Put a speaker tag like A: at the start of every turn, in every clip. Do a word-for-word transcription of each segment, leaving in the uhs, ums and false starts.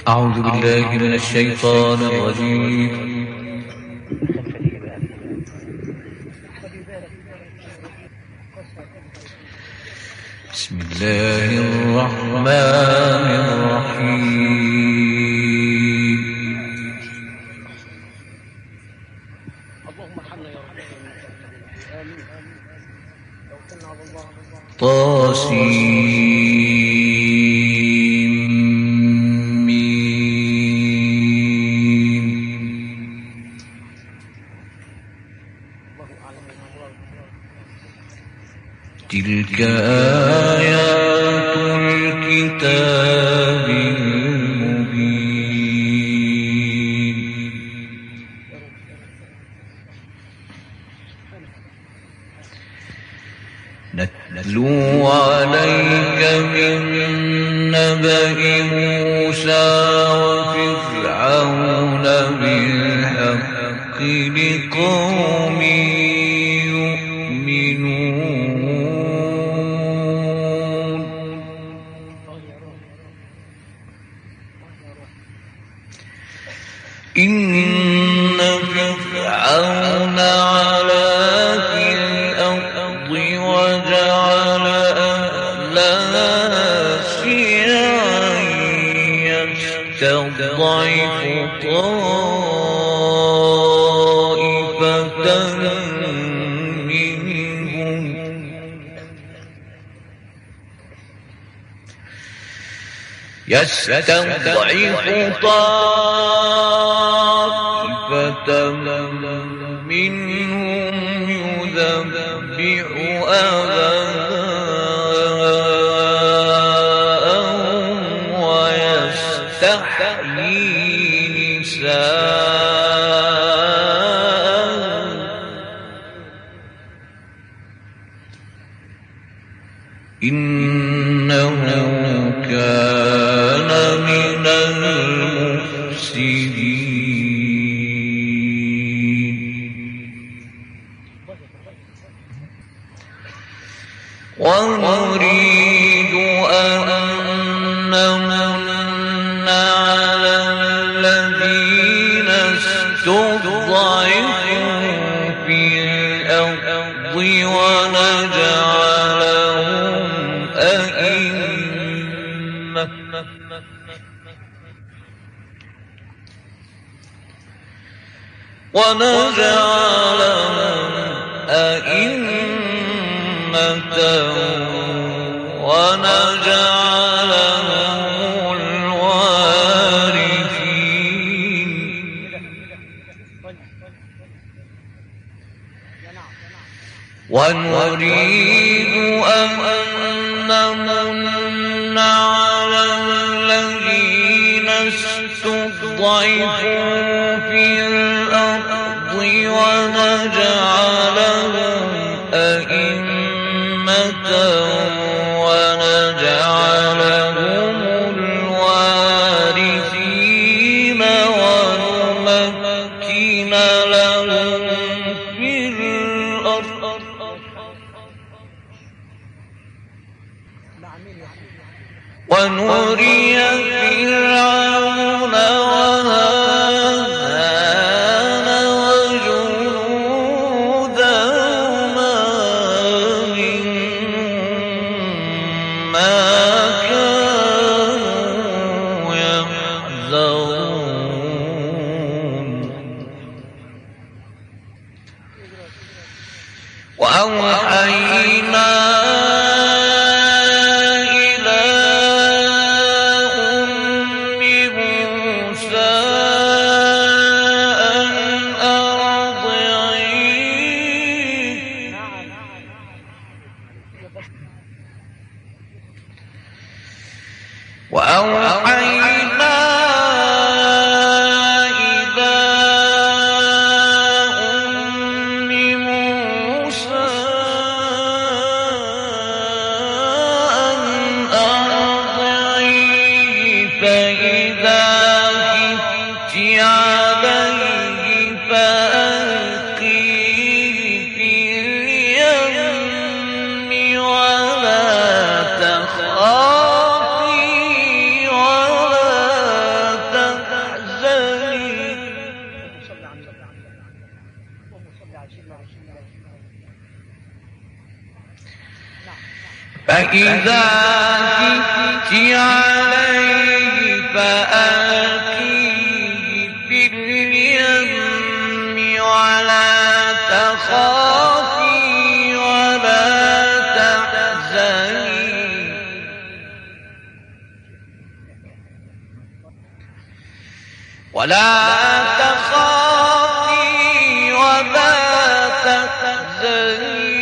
A: أعوذ بالله من الشيطان الرجيم. بسم الله الرحمن الرحيم. طاسيم ميم. تلك آيات الكتاب المبين. نتلو عليك من نبأ موسى وفرعون بالحق لقوم يؤمنون. إن فرعون علا في الأرض وجعل أهلها شيعا يستضعف طائفة منهم يستضعف طائفة منهم يذبح أبناءهم ويستحيي نساءهم. إنه كان من المفسدين. ونريد أن نمن على الذين استضعفوا في الأرض ونجعلهم أئمة ونجعلهم أئمة ونجعلهم الوارثين. ونريد أن نمن على الذين استضعفوا في الأرض ونجعلهم أئمة ونجعلهم الوارثين ونمكن لهم في الأرض ونري فرعون وهامان
B: فإذا كنت عليه فألقيه في اليم ولا تخافي ولا تحزني ولا تخافي ولا تحزني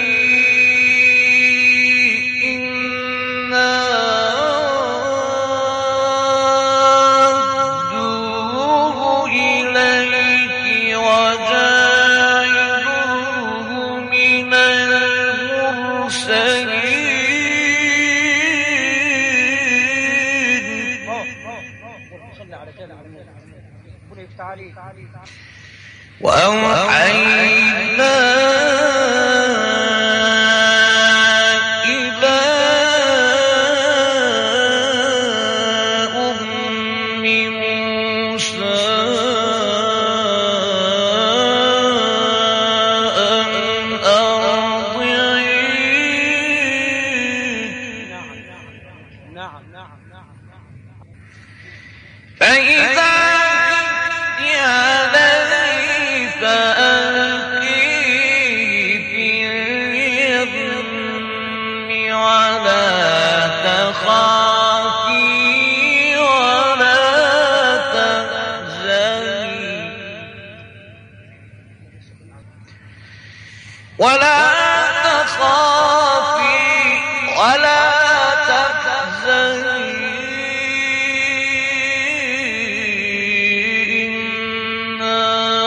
B: وأوحينا إلى أم موسى أن أرضعيه فإذا ولا تخافي ولا تحزني إنا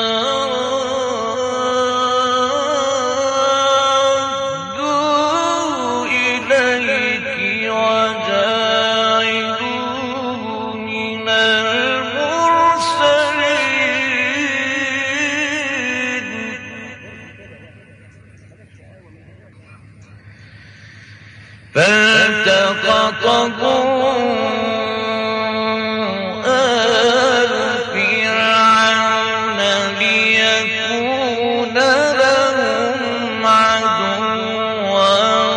B: ردوه إليك وجاعلوه من المرسلين فالتقطه آل فرعون ليكون لهم عدوا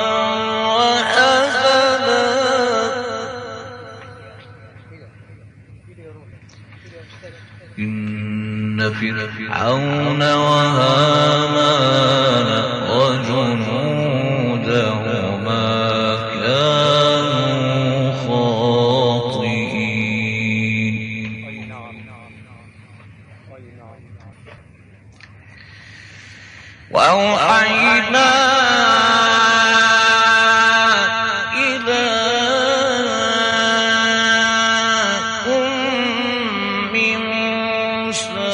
B: وحزنا إن فرعون وهامان وجنودهما كانوا خاطئين وأوحينا إلى أم موسى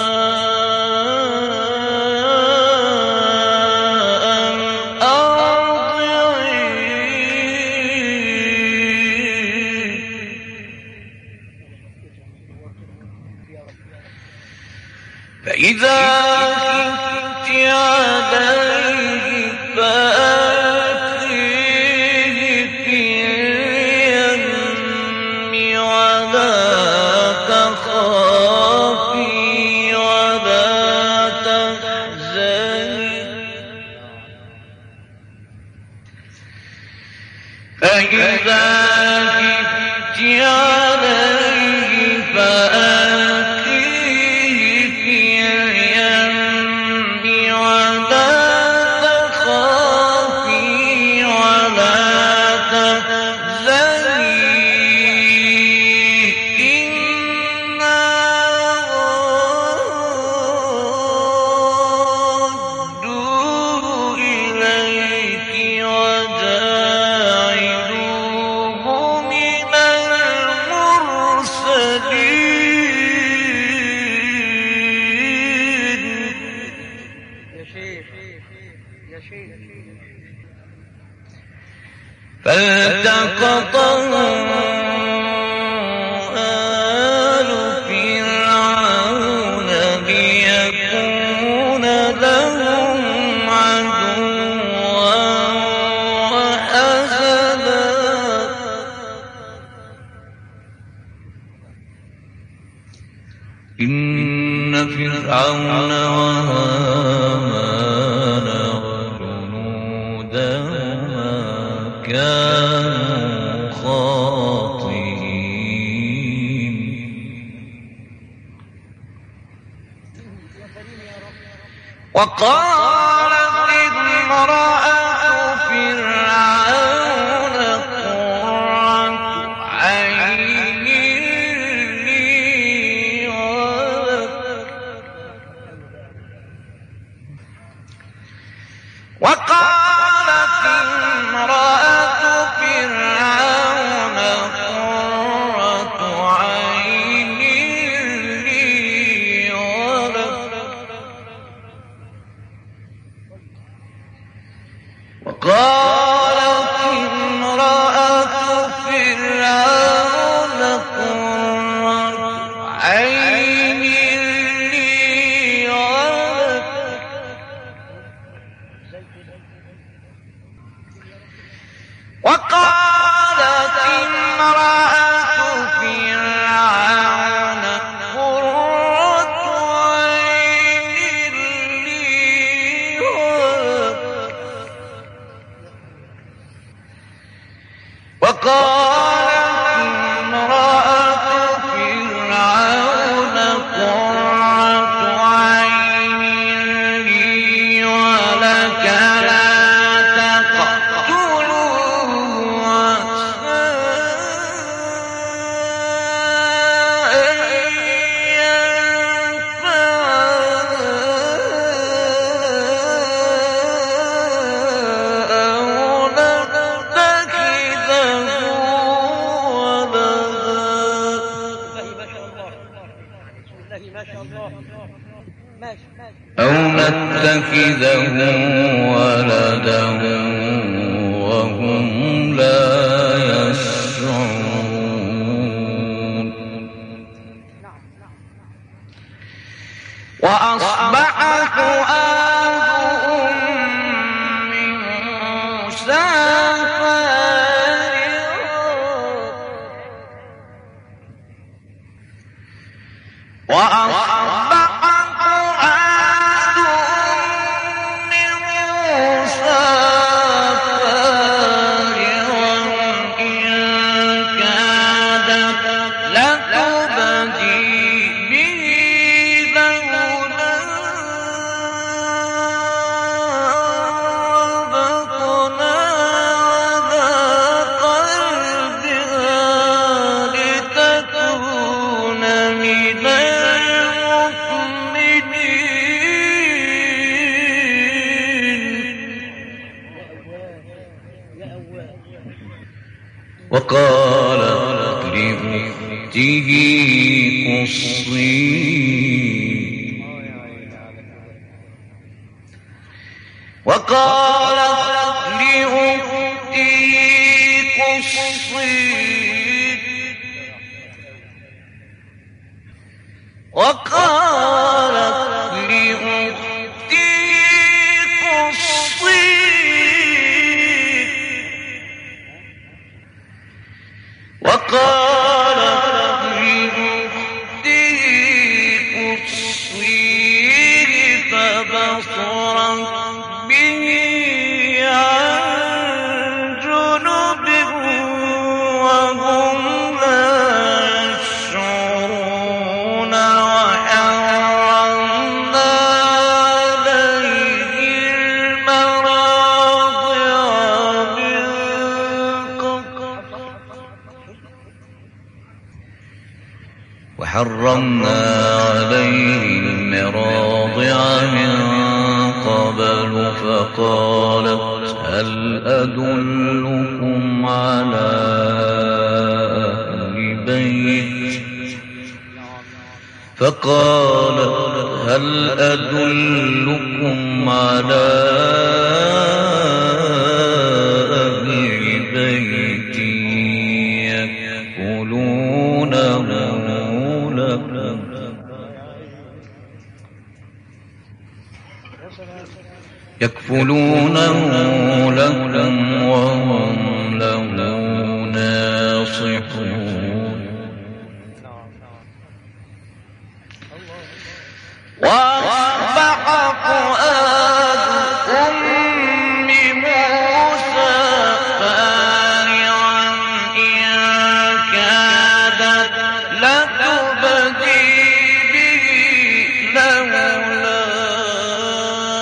B: أن أرضعيه فإذا كنت عليه فألقيه في اليم ولا تخافي ولا تحزني فإذا كنت عليه فألقيه في اليم ولا تخافي ولا تحزني إنا ردوه إليك وجاعلوه من المرسلين فالتقطه آل فرعون ليكون لهم عدوا وحزنا إن فرعون وهامان وجنودهما كانوا وقالت امرأة فرعون قرة عين لي ولك وقالت امرأة فرعون قرة عين لي ولك وقالت امرأة فرعون قرة عين لي ولك وقالت امرأة فرعون قرة عين لي ولك وقالت امرأة فرعون قرة عين لي ولك لا تقتلوه عسى أن ينفعنا أو نتخذه أو نتخذه ولدا وهم لا يشعرون وأصبح فؤاد أم موسى فارغا وأصبح فؤاد أم موسى فارغا إن كادت لتبدي به لولا ربطنا على قلبها لتكون من وقالت لأخته قصيه وقالت لأخته قصيه وقالت لأخته قصيه وقالت لأخته قصيه فبصرت به عن جنب وهم لا يشعرون وحرمنا عليه المراضع من قبل وحرمنا عليه المراضع من قبل فقالت هل أدلكم على أهل بيت فقالت هل أدلكم على أهل بيت يكفلونه لكم يكفلونه لكم وهم له ناصحون وأصبح فؤاد أم موسى فارغا إن كادت لتبدي به لولا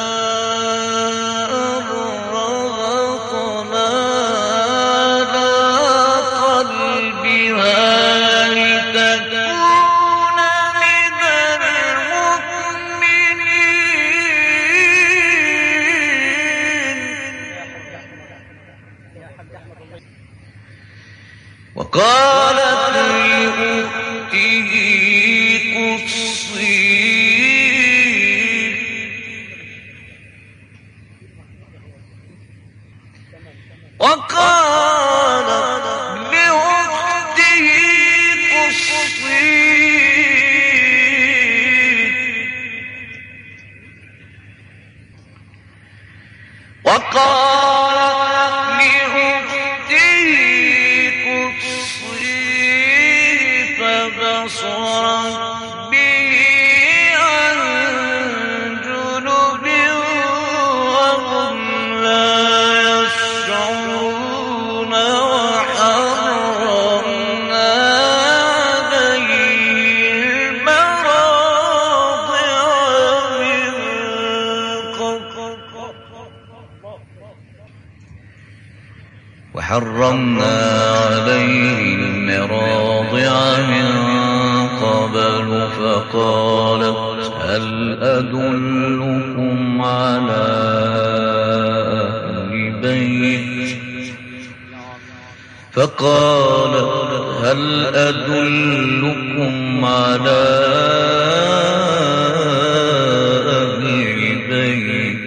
B: بصرت به عن جنب وهم لا يشعرون وحرمنا عليه المراضع من قبل وحرمنا عليه المراضع من قبل فقالت هل أدلكم على أهل بيت فقالت هل أدلكم على أهل بيت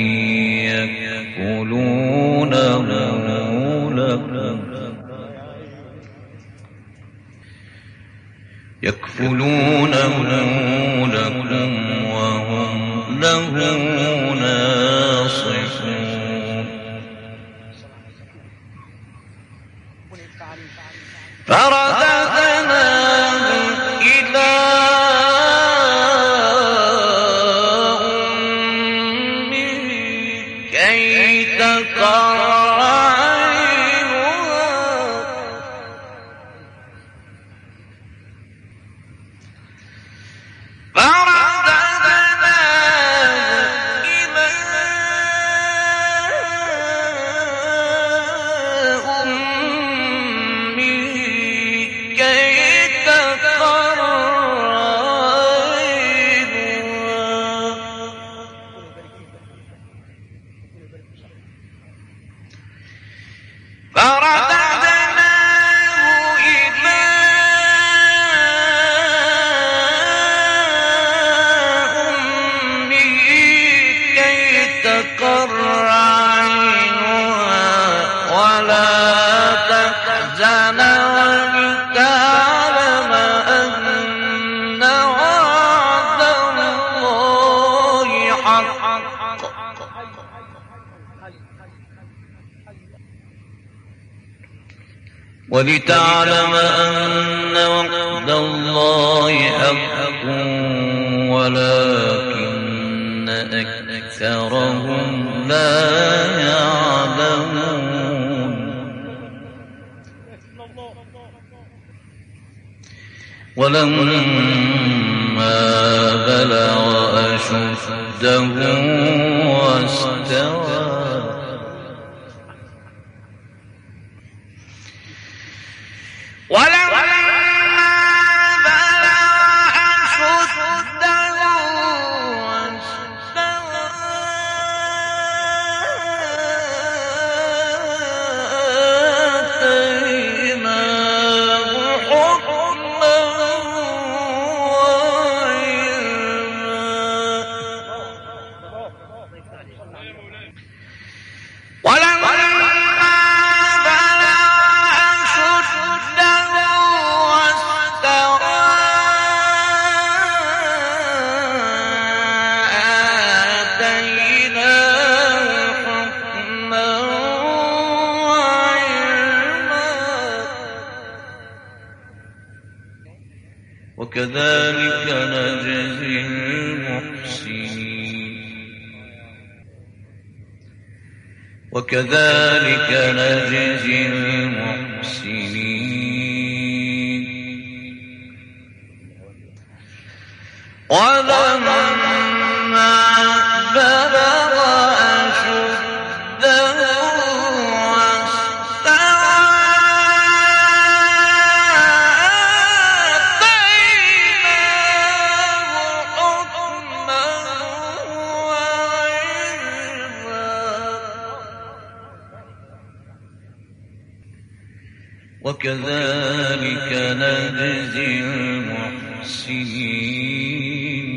B: يكفلونه لكم يكفلونه لكم وهم له ناصحون فرددناه إلى أمه كي تقر ولتعلم أن وعد الله حق ولكن أكثرهم لا يعلمون ولما بلغ أشده واستوى وكذلك نجزي المحسنين وكذلك نجزي المحسنين ولما بلغ أشده وكذلك نجزي المحسنين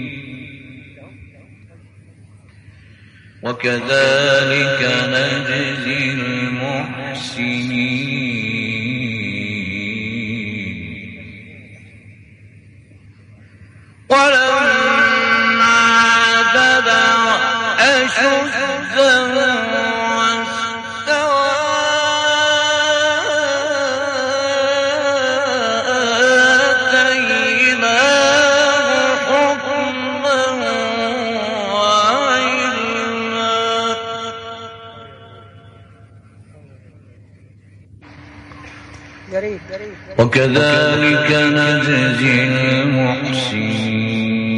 B: وكذلك نجزي المحسنين ولما بلغ أشده واستوى وكذلك نجزي المحسنين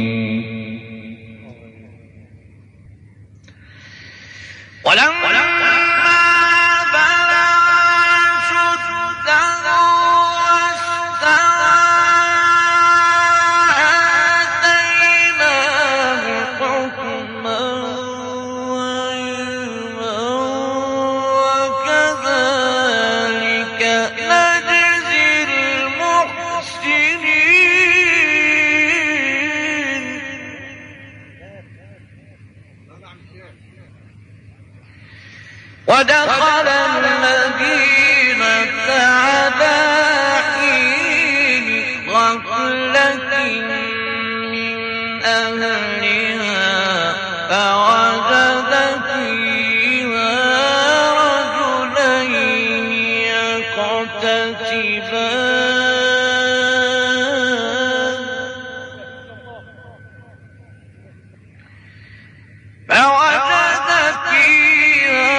B: ولما ودخل المدينة على حين غفلة من أهلها فوجد فيها رجلين يقتتلان فوجد فيها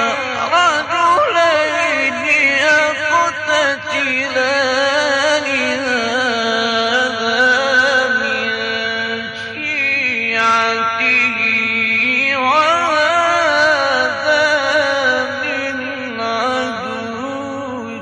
B: رجلين يقتتلان هذا من شيعته وهذا من عدوه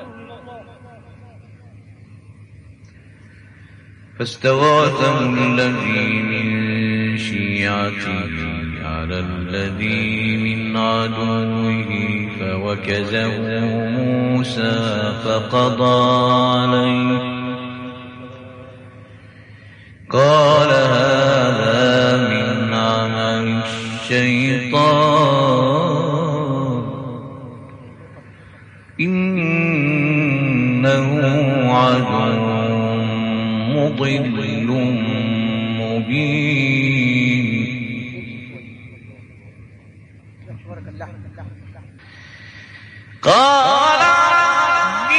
B: فاستغاثه الذي من شيعته على الذي من عدوه فوكزه موسى فقضى عليه قال هذا من عمل الشيطان إنه عدو مضل مبين قال رب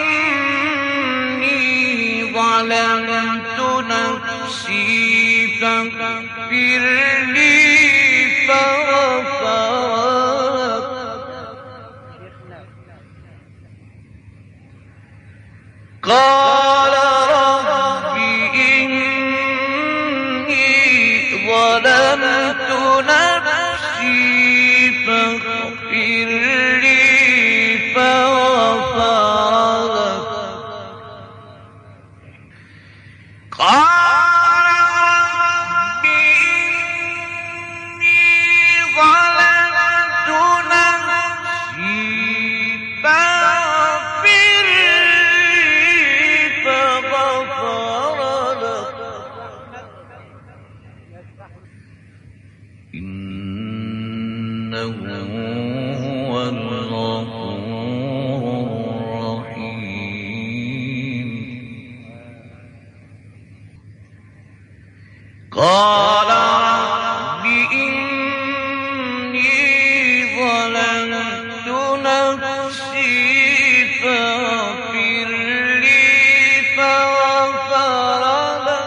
B: إني ظلمت نفسي فاغفر لي فغفر قال رب إني ظلمت نفسي فاغفر لي فغفر له قال رب إني ظلمت نفسي فاغفر لي فغفر له إنه هو الغفور الرحيم قال رب إني ظلمت نفسي فاغفر لي فغفر له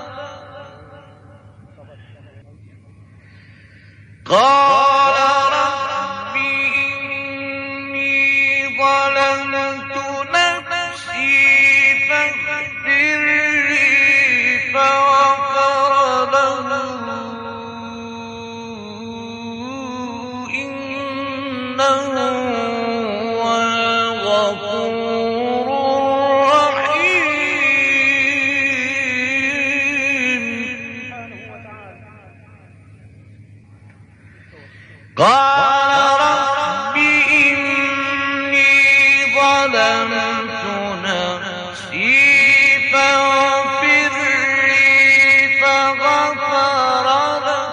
B: قال رب إني ظلمت نفسي فاغفر لي فغفر له إنه هو الغفور الرحيم قال رب إني ظلمت نفسي فاغفر لي فغفر له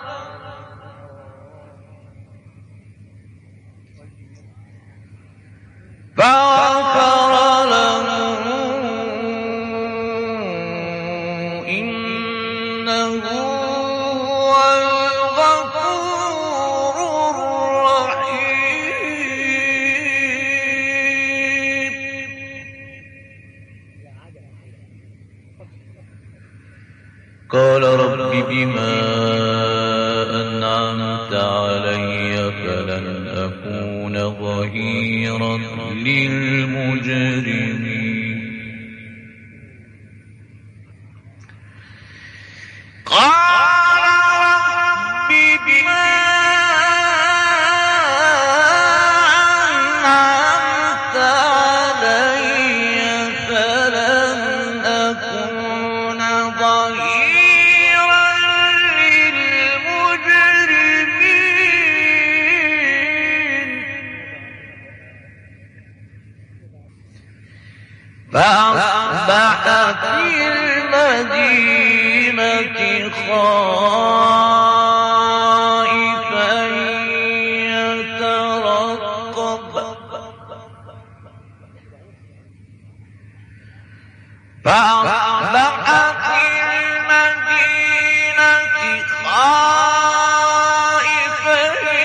B: فغفر له إنه هو الغفور الرحيم قال رب بما أنعمت علي فلن أكون ظهيرا للمجرمين ظهيرا للمجرمين فأصبح في المدينة خائفا يترقب فأصبح في المدينة خائفا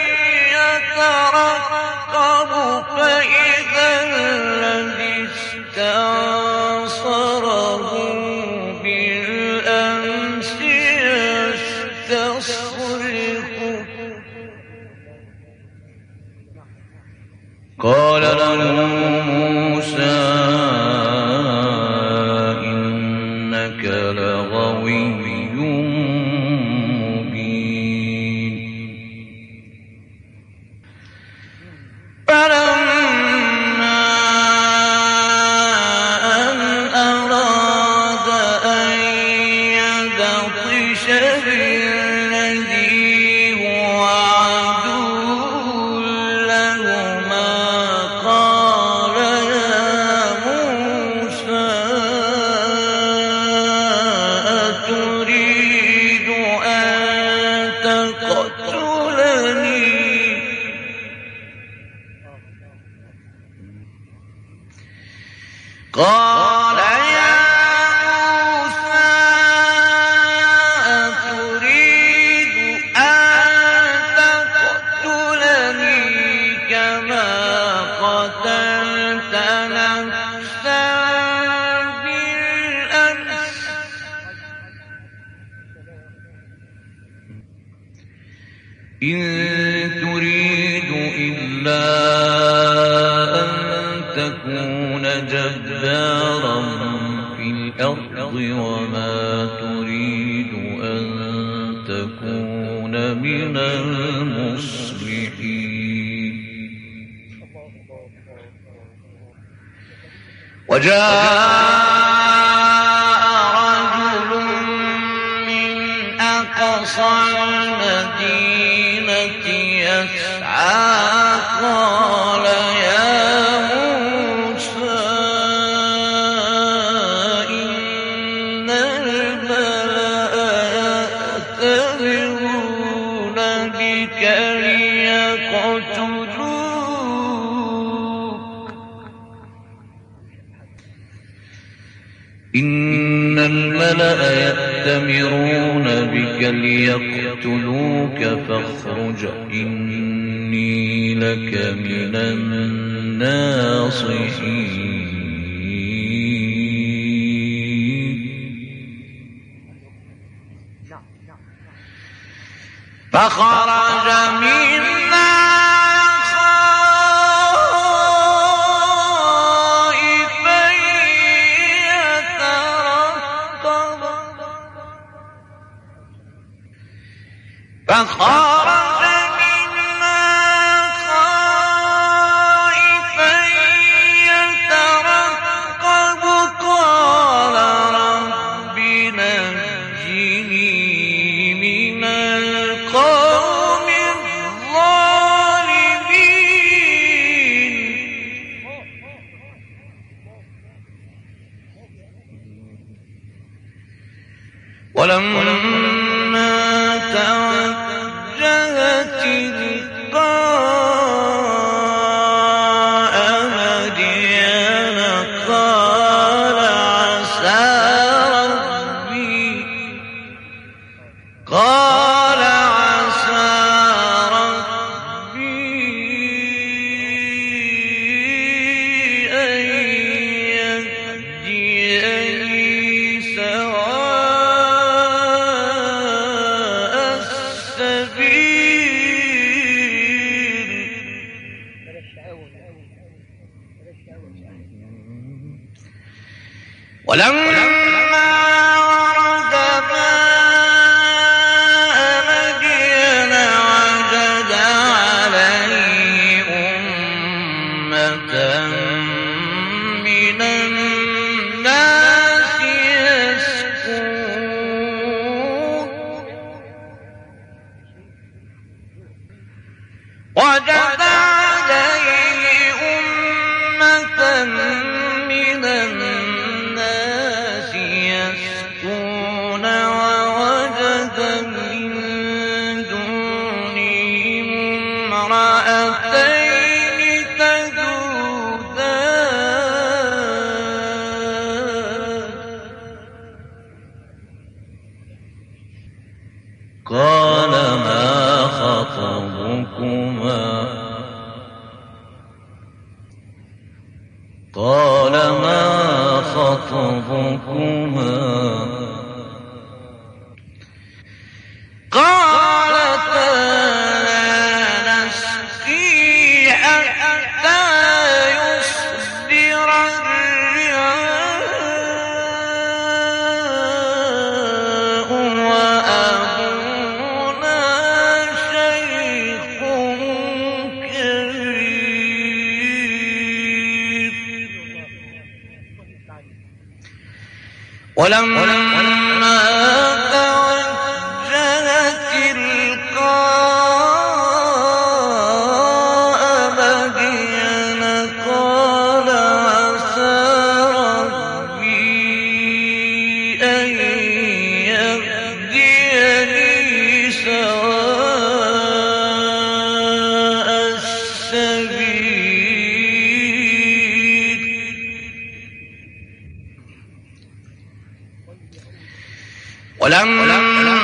B: يترقب فإذا الذي استنصره بالأمس يستصرخه قال له موسى إنك لغوي مبين فلما أن أراد أن يبطش بالذي هو عدو لهما قال يا موسى أتريد أن تقتلني قال يا موسى أتريد أن تقتلني كما قتلت نفسا بالأمس إن تريد إلا أن تكون جبارا في الأرض وما تريد أن تكون من المصلحين وجاء رجل من أقصى المدينة يسعى قال يا موسى إن الملأ يأتمرون بك ليقتلوك إن الملأ يأتمرون بك ليقتلوك فاخرج إني لك من الناصحين فخرج منها خائفا يترقب فخرج منها خائفا يترقب قال رب نجني من القوم الظالمين ولما توجه تلقاء مدين قال عسى ربي قال عسى ربي أن يهديني سواء السبيل ولما ورد ماء مدين وجد عليه أمة من الناس وجد عليه أمة من الناس يسقون ووجد من دونهم امرأتين تذودان قال ما خطبكما قال ما خطبكما قالتا لا نسقي حتى يصدر الرعاء وأبونا شيخ كبير ولما توجه تلقاء مدين قال عسى ربي أن يهديني سواء السبيل ولما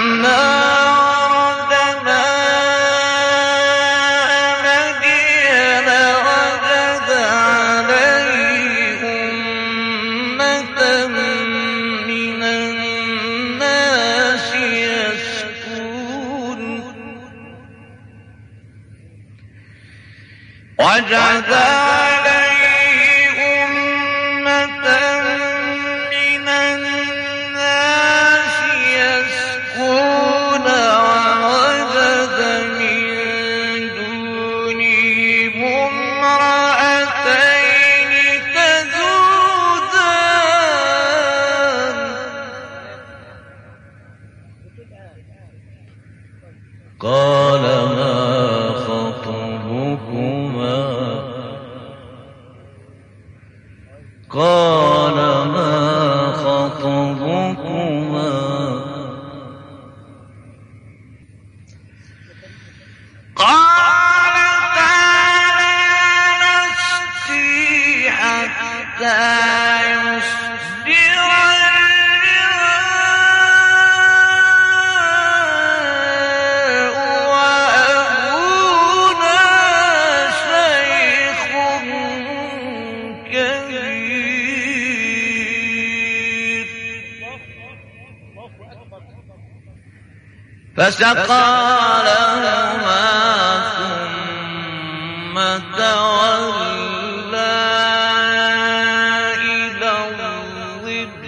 B: ورد ماء مدين وجد عليه أمة من الناس يسقون وجد عليه أمة من الناس يسقون ووجد من دونهم امرأتين تذودان قال ما خطبكما قال ما خطبكما قالتا لا نسقي حتى يصدر الرعاء وأبونا شيخ كبير فسقى لهما ثم تولى إلى الظل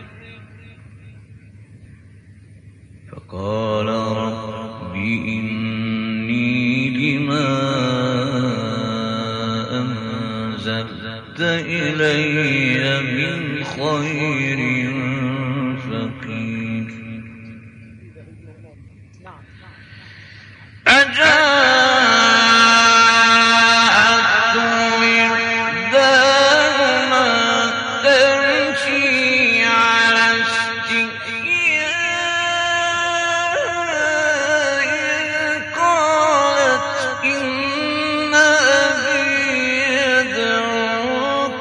B: فقال رب إني لما أنزلت إلي من خير فقير أجاءته إحداهما تمشي على استحياء قالت إن أبي يدعوك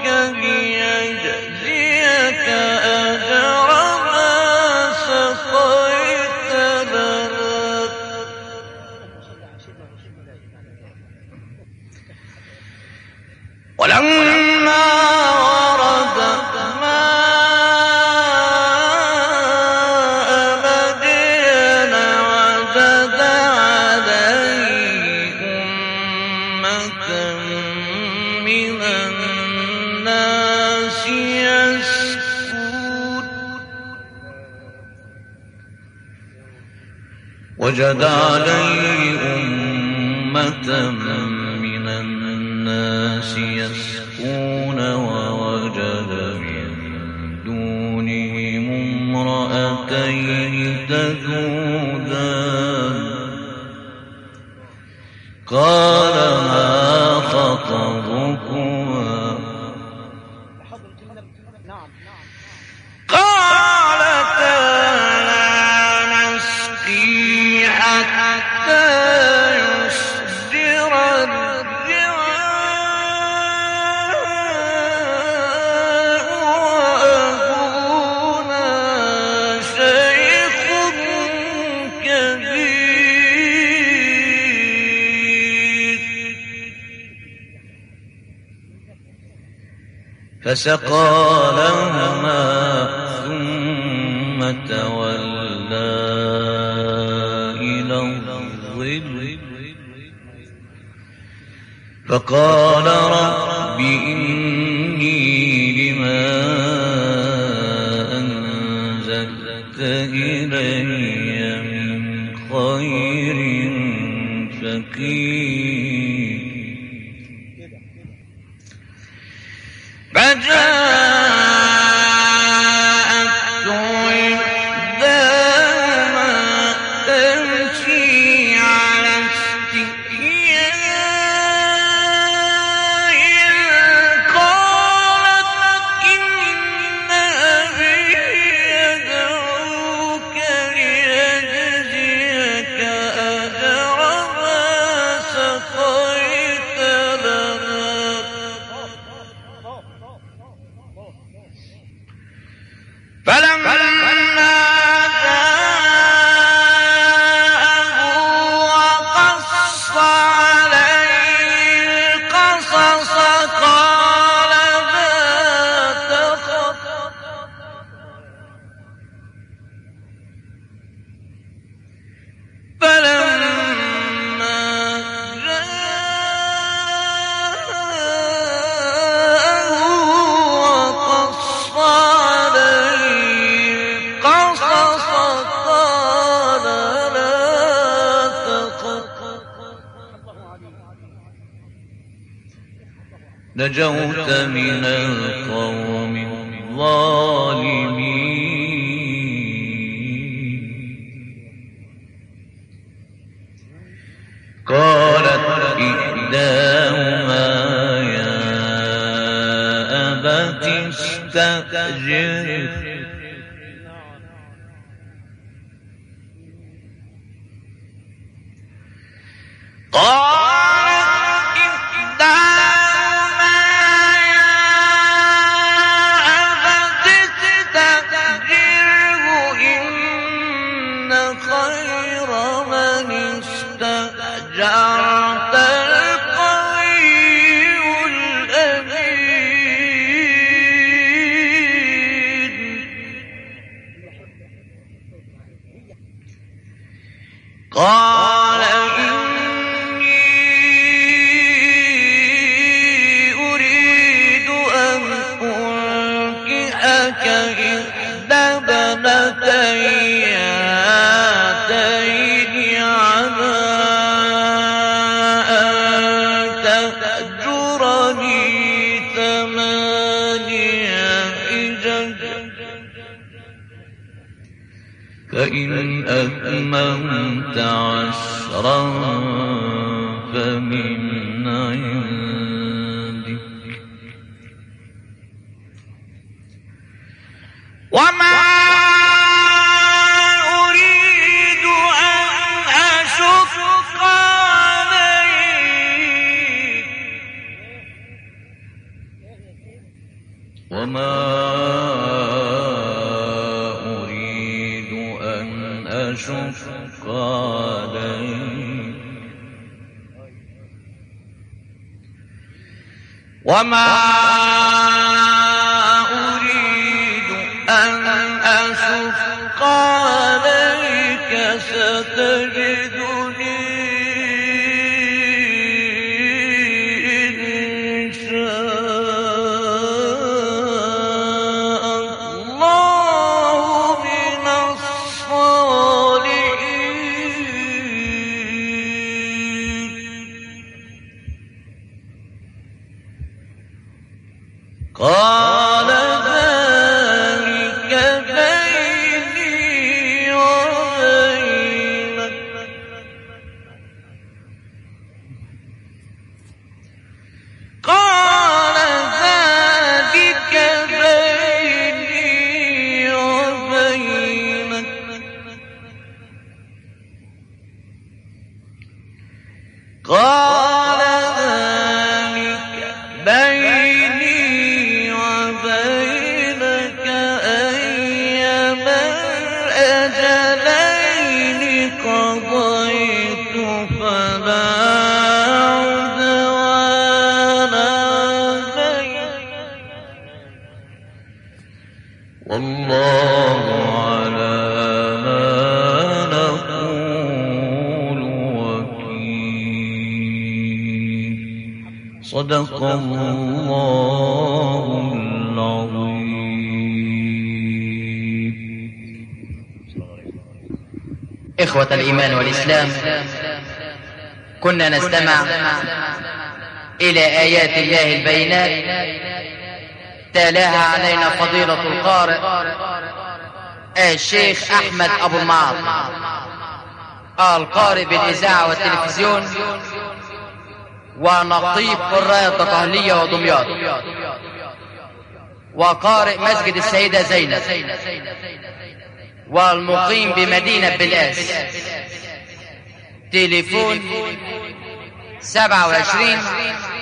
B: ليجزيك أجر ما سقيت لنا ولما ورد ماء مدين وجد عليه أمة من الناس يسقون وجد عليه أمة من الناس يسقون ووجد من دونهم امرأتين تذودان قال فسقى لهما ثم تولى إلى الظل فقال رب إني لما أنزلت إلي من خير فقير فجاءته إحداهما تمشي على استحياء قالت إن أبي يدعوك ليجزيك أجر ما سقيت لنا فلما جاءه وقص عليه القصص قال لا تخف فلما جاءه وقص عليه القصص قال لا تخف نجوت من القوم الظالمين قالت إحداهما يا أبت استأجره قالت إحداهما يا أبت استأجره إن خير من استأجرت القوي الأمين قال إني أريد أن أنكحك إحدى ابنتي هاتين على أن تأجرني ثماني حجج فإن أتممت عشرا فمن عندك وما أريد أن أشق عليك وما أريد أن أشق عليك وما أريد أن أشق عليك ستجدني إن شاء الله من الصالحين قال ذلك بيني وبينك قال ذلك بيني وبينك قال ذلك بيني وبينك أيما الأجلين قضيت فلا عدوان علي
A: صدق الله العظيم.
C: إخوة الإيمان والإسلام، كنا نستمع إلى آيات الله البينات تلاها علينا فضيلة القارئ الشيخ أحمد أبو المعاطي، القارئ بالإذاعة والتلفزيون ونقيب قراء الدقهلية ودمياط، وقارئ مسجد السيدة زينب، والمقيم بمدينة بلاس. تليفون سبعة وعشرين